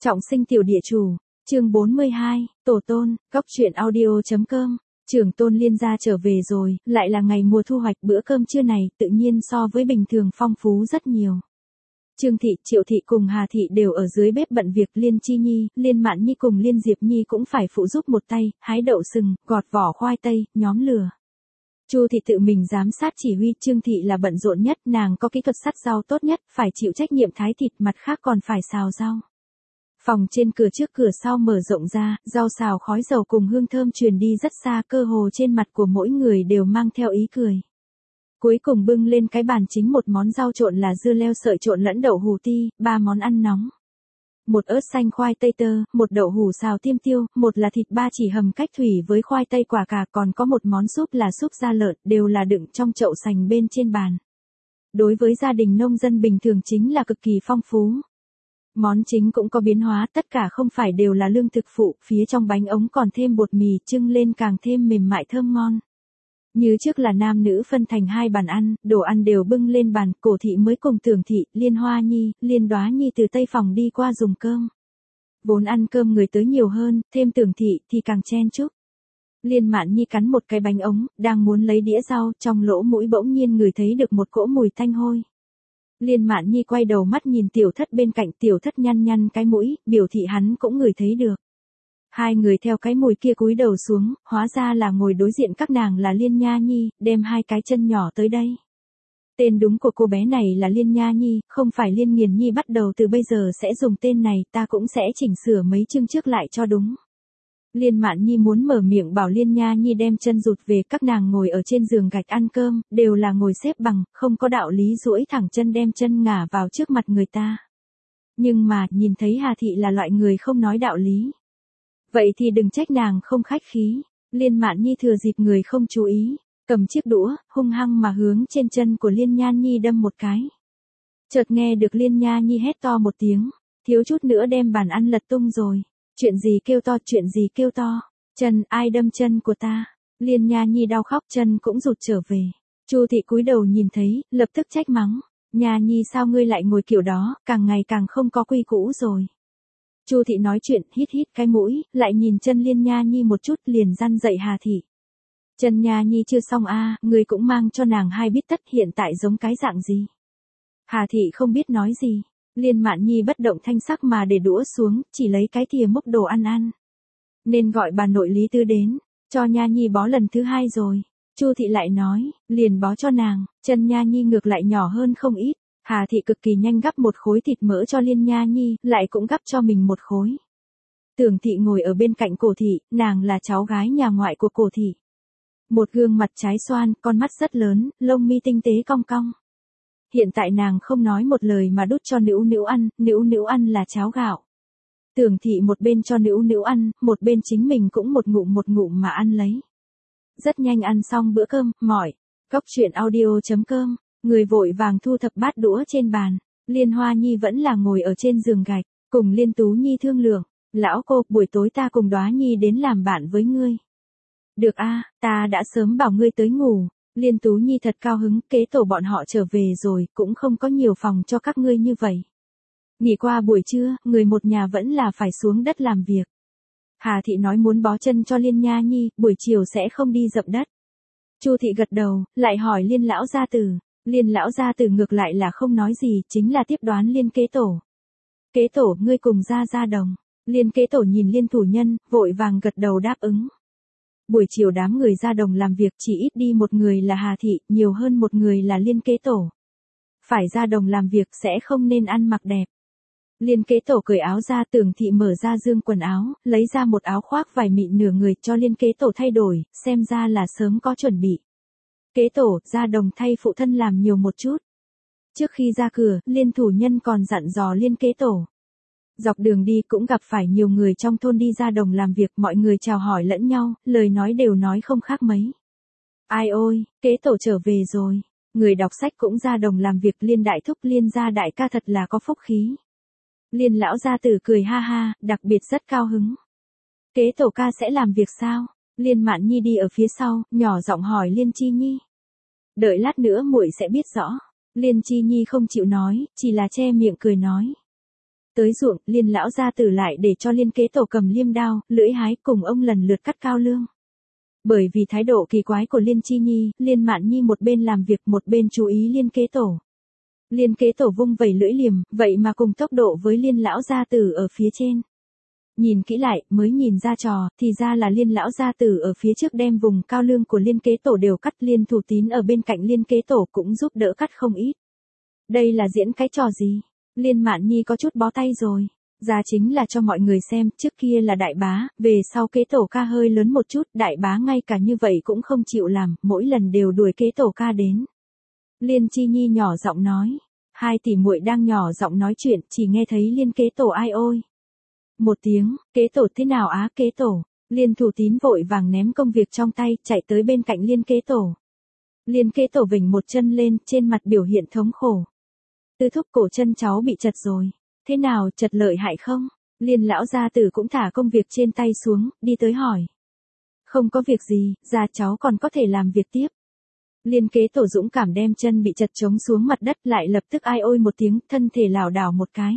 Trọng sinh tiểu địa chủ, chương 42, tổ tôn, góc truyện audio.com. Trưởng tôn Liên gia trở về rồi, lại là ngày mùa thu hoạch, bữa cơm trưa này tự nhiên so với bình thường phong phú rất nhiều. Trương Thị, Triệu Thị cùng Hà Thị đều ở dưới bếp bận việc, Liên Chi Nhi, Liên Mạn Nhi cùng Liên Diệp Nhi cũng phải phụ giúp một tay, hái đậu sừng, gọt vỏ khoai tây, nhóm lửa. Chu Thị tự mình giám sát chỉ huy, Trương Thị là bận rộn nhất, nàng có kỹ thuật sắt rau tốt nhất, phải chịu trách nhiệm thái thịt, mặt khác còn phải xào rau. Phòng trên cửa trước cửa sau mở rộng ra, rau xào khói dầu cùng hương thơm truyền đi rất xa, cơ hồ trên mặt của mỗi người đều mang theo ý cười. Cuối cùng bưng lên cái bàn chính một món rau trộn là dưa leo sợi trộn lẫn đậu hù ti, 3 món ăn nóng. Một ớt xanh khoai tây tơ, một đậu hù xào tiêm tiêu, một là thịt ba chỉ hầm cách thủy với khoai tây quả cà, còn có một món súp là súp da lợn, đều là đựng trong chậu sành bên trên bàn. Đối với gia đình nông dân bình thường chính là cực kỳ phong phú. Món chính cũng có biến hóa, tất cả không phải đều là lương thực phụ, phía trong bánh ống còn thêm bột mì, trưng lên càng thêm mềm mại thơm ngon. Như trước là nam nữ phân thành 2 bàn ăn, đồ ăn đều bưng lên bàn, Cổ Thị mới cùng Tưởng Thị, Liên Hoa Nhi, Liên Đoá Nhi từ tây phòng đi qua dùng cơm. Vốn ăn cơm người tới nhiều hơn, thêm Tưởng Thị thì càng chen chúc. Liên Mạn Nhi cắn một cái bánh ống, đang muốn lấy đĩa rau, trong lỗ mũi bỗng nhiên ngửi thấy được một cỗ mùi tanh hôi. Liên Mạn Nhi quay đầu mắt nhìn Tiểu Thất bên cạnh, Tiểu Thất nhăn nhăn cái mũi, biểu thị hắn cũng ngửi thấy được. Hai người theo cái mùi kia cúi đầu xuống, hóa ra là ngồi đối diện các nàng là Liên Nha Nhi, đem 2 cái chân nhỏ tới đây. Tên đúng của cô bé này là Liên Nha Nhi, không phải Liên Nghiền Nhi, bắt đầu từ bây giờ sẽ dùng tên này, ta cũng sẽ chỉnh sửa mấy chương trước lại cho đúng. Liên Mạn Nhi muốn mở miệng bảo Liên Nha Nhi đem chân rụt về, các nàng ngồi ở trên giường gạch ăn cơm, đều là ngồi xếp bằng, không có đạo lý duỗi thẳng chân đem chân ngả vào trước mặt người ta. Nhưng mà, nhìn thấy Hà Thị là loại người không nói đạo lý. Vậy thì đừng trách nàng không khách khí. Liên Mạn Nhi thừa dịp người không chú ý, cầm chiếc đũa, hung hăng mà hướng trên chân của Liên Nha Nhi đâm một cái. Chợt nghe được Liên Nha Nhi hét to một tiếng, thiếu chút nữa đem bàn ăn lật tung rồi. Chuyện gì kêu to, chuyện gì kêu to? Chân, ai đâm chân của ta? Liên Nha Nhi đau khóc, chân cũng rụt trở về. Chu Thị cúi đầu nhìn thấy, lập tức trách mắng. Nha Nhi sao ngươi lại ngồi kiểu đó, càng ngày càng không có quy củ rồi. Chu Thị nói chuyện, hít hít cái mũi, lại nhìn chân Liên Nha Nhi một chút, liền răn dạy Hà Thị. Chân Nha Nhi chưa xong a, ngươi cũng mang cho nàng 2 bít tất, hiện tại giống cái dạng gì? Hà Thị không biết nói gì. Liên Mạn Nhi bất động thanh sắc mà để đũa xuống, chỉ lấy cái thìa múc đồ ăn ăn. Nên gọi bà nội Lý Tư đến, cho Nha Nhi bó lần thứ 2 rồi. Chu Thị lại nói, liền bó cho nàng, chân Nha Nhi ngược lại nhỏ hơn không ít. Hà Thị cực kỳ nhanh gắp một khối thịt mỡ cho Liên Nha Nhi, lại cũng gắp cho mình một khối. Tưởng Thị ngồi ở bên cạnh Cổ Thị, nàng là cháu gái nhà ngoại của Cổ Thị. Một gương mặt trái xoan, con mắt rất lớn, lông mi tinh tế cong cong. Hiện tại nàng không nói một lời mà đút cho Nữu Nữu ăn là cháo gạo. Tưởng Thị một bên cho Nữu Nữu ăn, một bên chính mình cũng một ngụm mà ăn lấy. Rất nhanh ăn xong bữa cơm, mỏi. Góc truyện audio.com, người vội vàng thu thập bát đũa trên bàn. Liên Hoa Nhi vẫn là ngồi ở trên giường gạch, cùng Liên Tú Nhi thương lượng. Lão cô, buổi tối ta cùng Đoá Nhi đến làm bạn với ngươi. Được a, ta đã sớm bảo ngươi tới ngủ. Liên Tú Nhi thật cao hứng, kế tổ bọn họ trở về rồi, cũng không có nhiều phòng cho các ngươi như vậy. Nghỉ qua buổi trưa, người một nhà vẫn là phải xuống đất làm việc. Hà Thị nói muốn bó chân cho Liên Nha Nhi, buổi chiều sẽ không đi dậm đất. Chu Thị gật đầu, lại hỏi Liên lão gia tử. Liên lão gia tử ngược lại là không nói gì, chính là tiếp đoán Liên kế tổ. Kế tổ, ngươi cùng ra đồng. Liên kế tổ nhìn Liên thủ nhân, vội vàng gật đầu đáp ứng. Buổi chiều đám người ra đồng làm việc, chỉ ít đi một người là Hà Thị, nhiều hơn một người là Liên kế tổ. Phải ra đồng làm việc sẽ không nên ăn mặc đẹp. Liên kế tổ cởi áo ra, Tưởng Thị mở ra dương quần áo, lấy ra một áo khoác vải mịn nửa người cho Liên kế tổ thay đổi, xem ra là sớm có chuẩn bị. Kế tổ, ra đồng thay phụ thân làm nhiều một chút. Trước khi ra cửa, Liên thủ nhân còn dặn dò Liên kế tổ. Dọc đường đi cũng gặp phải nhiều người trong thôn đi ra đồng làm việc, mọi người chào hỏi lẫn nhau, lời nói đều nói không khác mấy. Ai ôi, kế tổ trở về rồi. Người đọc sách cũng ra đồng làm việc, Liên đại thúc, Liên gia đại ca thật là có phúc khí. Liên lão gia tử cười ha ha, đặc biệt rất cao hứng. Kế tổ ca sẽ làm việc sao? Liên Mạn Nhi đi ở phía sau, nhỏ giọng hỏi Liên Chi Nhi. Đợi lát nữa muội sẽ biết rõ. Liên Chi Nhi không chịu nói, chỉ là che miệng cười nói. Tới ruộng, Liên lão gia tử lại để cho Liên kế tổ cầm liêm đao, lưỡi hái cùng ông lần lượt cắt cao lương. Bởi vì thái độ kỳ quái của Liên Chi Nhi, Liên Mạn Nhi một bên làm việc một bên chú ý Liên kế tổ. Liên kế tổ vung vẩy lưỡi liềm, vậy mà cùng tốc độ với Liên lão gia tử ở phía trên. Nhìn kỹ lại, mới nhìn ra trò, thì ra là Liên lão gia tử ở phía trước đem vùng cao lương của Liên kế tổ đều cắt, Liên Thủ Tín ở bên cạnh Liên kế tổ cũng giúp đỡ cắt không ít. Đây là diễn cái trò gì? Liên Mạn Nhi có chút bó tay rồi. Ra chính là cho mọi người xem, trước kia là đại bá, về sau kế tổ ca hơi lớn một chút, đại bá ngay cả như vậy cũng không chịu làm, mỗi lần đều đuổi kế tổ ca đến. Liên Chi Nhi nhỏ giọng nói, hai tỷ muội đang nhỏ giọng nói chuyện, chỉ nghe thấy Liên kế tổ ai ôi. Một tiếng, kế tổ thế nào á kế tổ, Liên Thủ Tín vội vàng ném công việc trong tay, chạy tới bên cạnh Liên kế tổ. Liên kế tổ vểnh một chân lên, trên mặt biểu hiện thống khổ. Tư thúc cổ chân cháu bị chật rồi. Thế nào, chật lợi hại không? Liên lão gia tử cũng thả công việc trên tay xuống, đi tới hỏi. Không có việc gì, gia cháu còn có thể làm việc tiếp. Liên kế tổ dũng cảm đem chân bị chật trống xuống mặt đất, lại lập tức ai ôi một tiếng, thân thể lảo đảo một cái.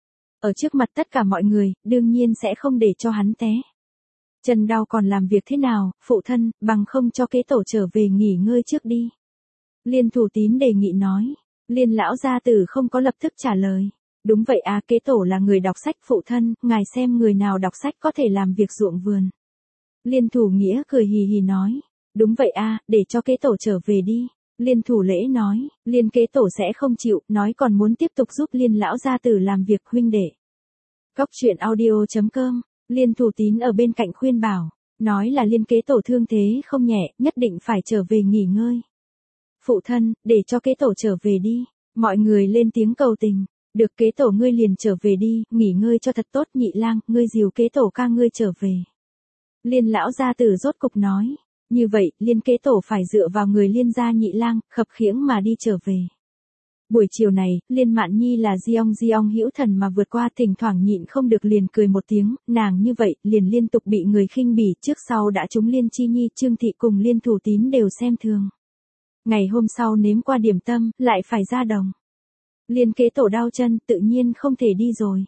Ở trước mặt tất cả mọi người, đương nhiên sẽ không để cho hắn té. Chân đau còn làm việc thế nào, phụ thân, bằng không cho kế tổ trở về nghỉ ngơi trước đi. Liên Thủ Tín đề nghị nói. Liên lão gia tử không có lập tức trả lời. Đúng vậy à, kế tổ là người đọc sách, phụ thân, ngài xem người nào đọc sách có thể làm việc ruộng vườn. Liên Thủ Nghĩa cười hì hì nói. Đúng vậy à, để cho kế tổ trở về đi. Liên Thủ Lễ nói, Liên kế tổ sẽ không chịu, nói còn muốn tiếp tục giúp Liên lão gia tử làm việc huynh đệ. Góc truyện audio.com, Liên Thủ Tín ở bên cạnh khuyên bảo, nói là Liên kế tổ thương thế không nhẹ, nhất định phải trở về nghỉ ngơi. Phụ thân, để cho kế tổ trở về đi. Mọi người lên tiếng cầu tình. Được kế tổ ngươi liền trở về đi, nghỉ ngơi cho thật tốt Nhị Lang, ngươi dìu kế tổ ca ngươi trở về. Liên lão gia tử rốt cục nói. Như vậy, Liên kế tổ phải dựa vào người Liên gia Nhị Lang, khập khiễng mà đi trở về. Buổi chiều này, Liên Mạn Nhi là Diong hữu thần mà vượt qua, thỉnh thoảng nhịn không được liền cười một tiếng, nàng như vậy, liền liên tục bị người khinh bỉ, trước sau đã trúng Liên Chi Nhi, Trương Thị cùng Liên Thủ Tín đều xem thường. Ngày hôm sau nếm qua điểm tâm, lại phải ra đồng. Liên kế tổ đau chân, tự nhiên không thể đi rồi.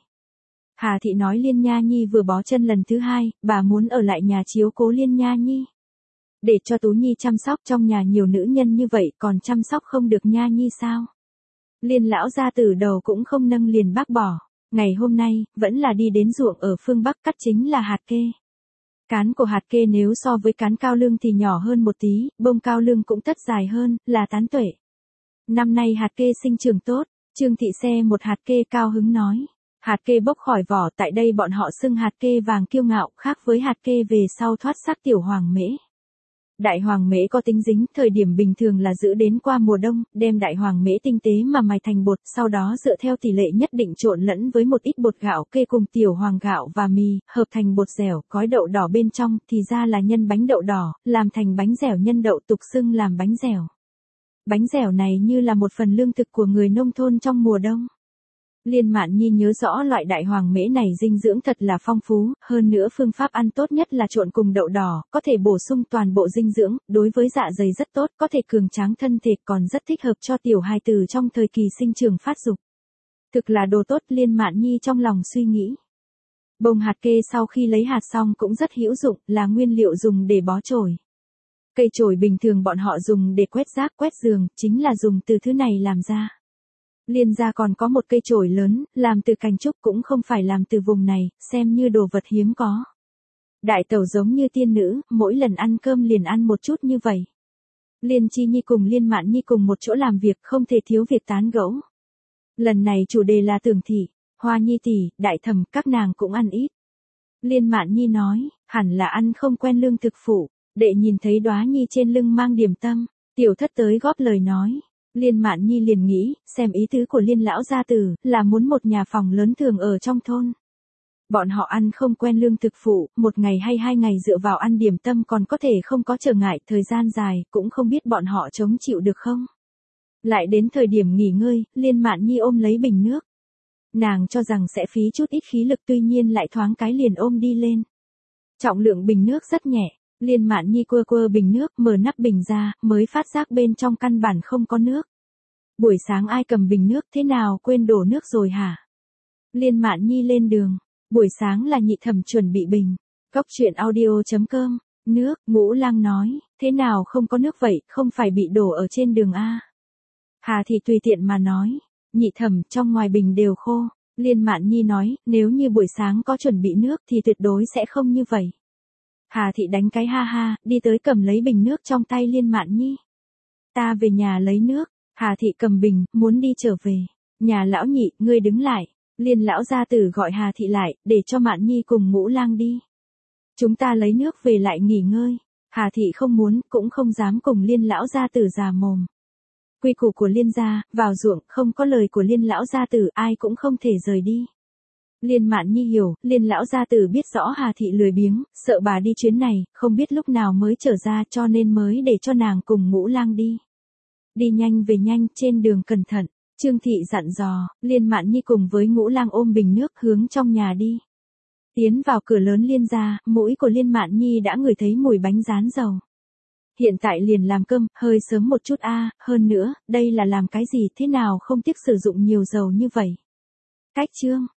Hà Thị nói Liên Nha Nhi vừa bó chân lần thứ hai, bà muốn ở lại nhà chiếu cố Liên Nha Nhi. Để cho Tú Nhi chăm sóc, trong nhà nhiều nữ nhân như vậy còn chăm sóc không được Nha Nhi sao? Liên lão gia tử đầu cũng không nâng liền bác bỏ. Ngày hôm nay, vẫn là đi đến ruộng ở phương Bắc, cắt chính là hạt kê. Cán của hạt kê nếu so với cán cao lương thì nhỏ hơn một tí, bông cao lương cũng tất dài hơn, là tán tuệ. Năm nay hạt kê sinh trưởng tốt, Trương Thị xe một hạt kê cao hứng nói. Hạt kê bốc khỏi vỏ, tại đây bọn họ xưng hạt kê vàng kiêu ngạo, khác với hạt kê về sau thoát sắc tiểu hoàng mễ. Đại hoàng mễ có tính dính, thời điểm bình thường là giữ đến qua mùa đông, đem đại hoàng mễ tinh tế mà mài thành bột, sau đó dựa theo tỷ lệ nhất định trộn lẫn với một ít bột gạo kê cùng tiểu hoàng gạo và mì, hợp thành bột dẻo, gói đậu đỏ bên trong, thì ra là nhân bánh đậu đỏ, làm thành bánh dẻo nhân đậu, tục xưng làm bánh dẻo. Bánh dẻo này như là một phần lương thực của người nông thôn trong mùa đông. Liên Mạn Nhi nhớ rõ loại đại hoàng mễ này dinh dưỡng thật là phong phú, hơn nữa phương pháp ăn tốt nhất là trộn cùng đậu đỏ, có thể bổ sung toàn bộ dinh dưỡng, đối với dạ dày rất tốt, có thể cường tráng thân thể, còn rất thích hợp cho tiểu hài tử trong thời kỳ sinh trưởng phát dục. Thực là đồ tốt, Liên Mạn Nhi trong lòng suy nghĩ. Bông hạt kê sau khi lấy hạt xong cũng rất hữu dụng, là nguyên liệu dùng để bó chổi. Cây chổi bình thường bọn họ dùng để quét rác, quét giường, chính là dùng từ thứ này làm ra. Liên gia còn có một cây chổi lớn, làm từ cành trúc, cũng không phải làm từ vùng này, xem như đồ vật hiếm có. Đại tẩu giống như tiên nữ, mỗi lần ăn cơm liền ăn một chút như vậy. Liên Chi Nhi cùng Liên Mạn Nhi cùng một chỗ làm việc, không thể thiếu việc tán gẫu. Lần này chủ đề là Tưởng thị, Hoa Nhi tỷ, Đại thẩm, các nàng cũng ăn ít. Liên Mạn Nhi nói, hẳn là ăn không quen lương thực phụ, đệ nhìn thấy Đóa Nhi trên lưng mang điểm tâm, tiểu thất tới góp lời nói. Liên Mạn Nhi liền nghĩ, xem ý tứ của Liên lão gia tử, là muốn một nhà phòng lớn thường ở trong thôn. Bọn họ ăn không quen lương thực phụ, một ngày hay 2 ngày dựa vào ăn điểm tâm còn có thể không có trở ngại, thời gian dài, cũng không biết bọn họ chống chịu được không. Lại đến thời điểm nghỉ ngơi, Liên Mạn Nhi ôm lấy bình nước. Nàng cho rằng sẽ phí chút ít khí lực, tuy nhiên lại thoáng cái liền ôm đi lên. Trọng lượng bình nước rất nhẹ. Liên Mạn Nhi quơ bình nước, mở nắp bình ra, mới phát giác bên trong căn bản không có nước. Buổi sáng ai cầm bình nước, thế nào quên đổ nước rồi hả? Liên Mạn Nhi lên đường. Buổi sáng là Nhị Thẩm chuẩn bị bình. Cóc truyện audio.com. Nước, Ngũ Lang nói, thế nào không có nước vậy, không phải bị đổ ở trên đường a? Hà Thị tùy tiện mà nói, Nhị Thẩm trong ngoài bình đều khô. Liên Mạn Nhi nói, nếu như buổi sáng có chuẩn bị nước thì tuyệt đối sẽ không như vậy. Hà Thị đánh cái ha ha, đi tới cầm lấy bình nước trong tay Liên Mạn Nhi. Ta về nhà lấy nước. Hà Thị cầm bình, muốn đi trở về. Nhà lão Nhị, ngươi đứng lại. Liên lão gia tử gọi Hà Thị lại, để cho Mạn Nhi cùng Ngũ Lang đi. Chúng ta lấy nước về lại nghỉ ngơi. Hà Thị không muốn, cũng không dám cùng Liên lão gia tử già mồm. Quy củ của Liên gia, vào ruộng, không có lời của Liên lão gia tử, ai cũng không thể rời đi. Liên Mạn Nhi hiểu, Liên lão gia tử biết rõ Hà Thị lười biếng, sợ bà đi chuyến này, không biết lúc nào mới trở ra, cho nên mới để cho nàng cùng Ngũ Lang đi. Đi nhanh về nhanh, trên đường cẩn thận. Trương Thị dặn dò, Liên Mạn Nhi cùng với Ngũ Lang ôm bình nước hướng trong nhà đi. Tiến vào cửa lớn Liên gia, mũi của Liên Mạn Nhi đã ngửi thấy mùi bánh rán dầu. Hiện tại liền làm cơm, hơi sớm một chút a, hơn nữa, đây là làm cái gì thế nào không tiếc sử dụng nhiều dầu như vậy. Cách chương.